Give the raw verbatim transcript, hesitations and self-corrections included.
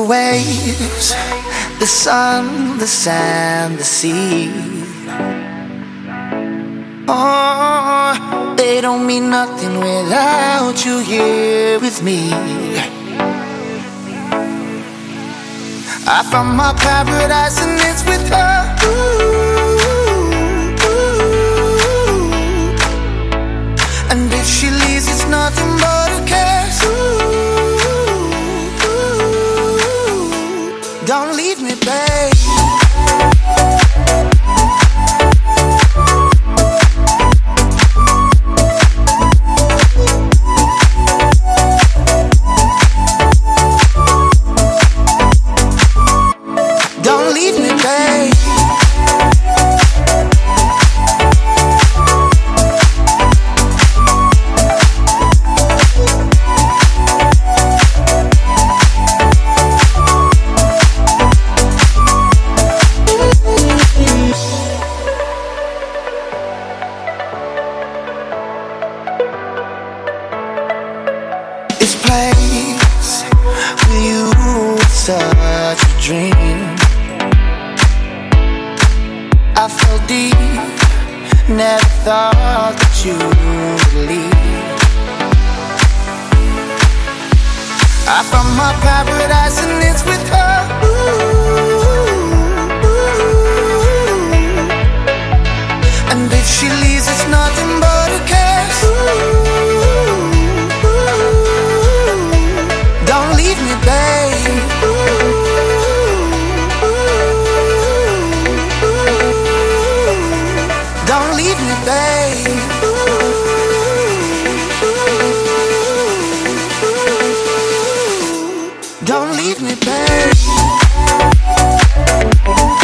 waves, the sun, the sand, the sea. Oh, they don't mean nothing without you here with me. I found my paradise and it's with her. Ooh, ooh. And if she leaves, it's nothing but a curse. Ooh, ooh. Don't leave me, babe. This place with you is such a dream. I felt deep, never thought that you would leave. I found my paradise and it's with her. Ooh, ooh. And if she leaves, it's nothing but a curse. Ooh. Don't leave me, babe. Ooh, ooh, ooh. Don't leave me, babe. Ooh, ooh, ooh. Don't leave me, babe.